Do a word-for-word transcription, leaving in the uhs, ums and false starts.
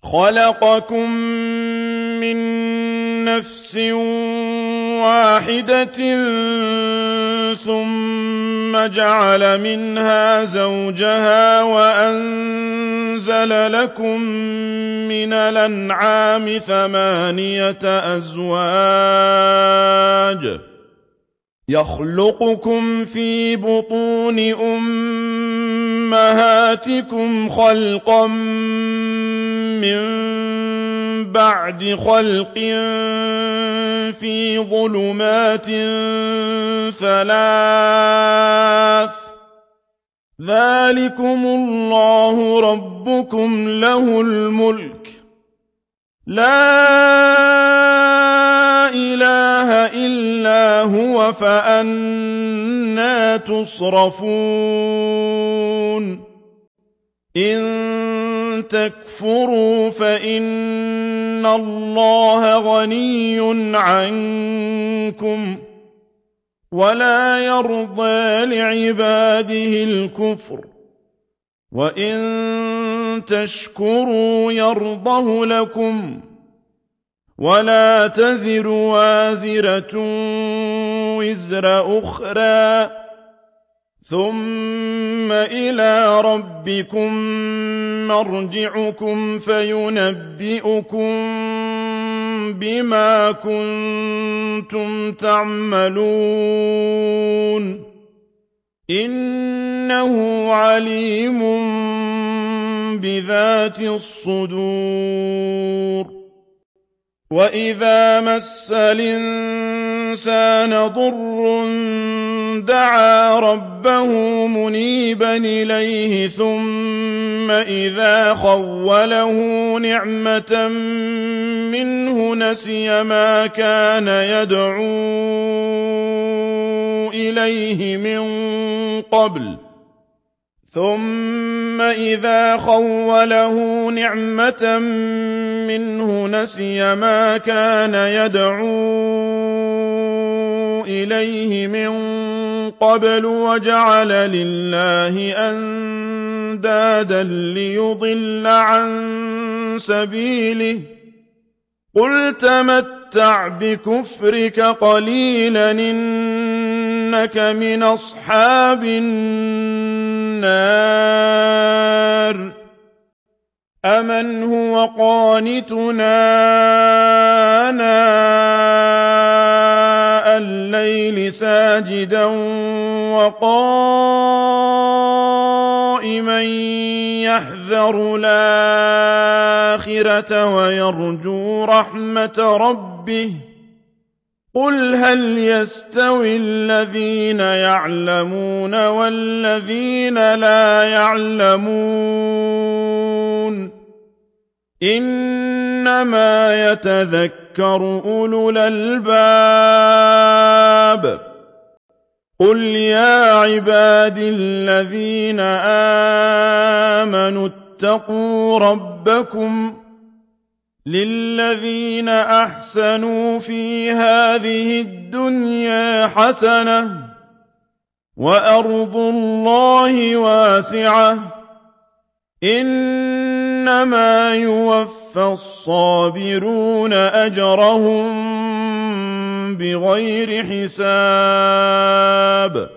خلقكم من نفس واحدة ثم جعل منها زوجها وأنزل لكم من الأنعام ثمانية أزواج يخلقكم في بطون أمهاتكم خلقا من بعد خلق في ظلمات ثلاث ذلكم الله ربكم له الملك لا إله إلا هو فأنى تصرفون إن تكفروا فإن الله غني عنكم ولا يرضى لعباده الكفر وإن تشكروا يرضه لكم ولا تزر وازرة وزر أخرى ثم إلى ربكم مرجعكم فينبئكم بما كنتم تعملون إنه عليم بذات الصدور وإذا مس الإنسان ضر دعا ربه منيبا إليه ثم إذا خوله نعمة منه نسي ما كان يدعو إليه من قبل ثم إذا خوله نعمة منه نسي ما كان يدعو إليه من قبل وجعل لله أندادا ليضل عن سبيله قل تمتع بكفرك قليلا إنك من أصحاب النار أمن هو قانتنا آناء الليل ساجدا وقائما يحذر الآخرة ويرجو رحمة ربه قل هل يستوي الذين يعلمون والذين لا يعلمون إنما يتذكر أولو الألباب قل يا عبادي الذين آمنوا اتقوا ربكم للذين أحسنوا في هذه الدنيا حسنة وأرض الله واسعة إنما يوفى الصابرون أجرهم بغير حساب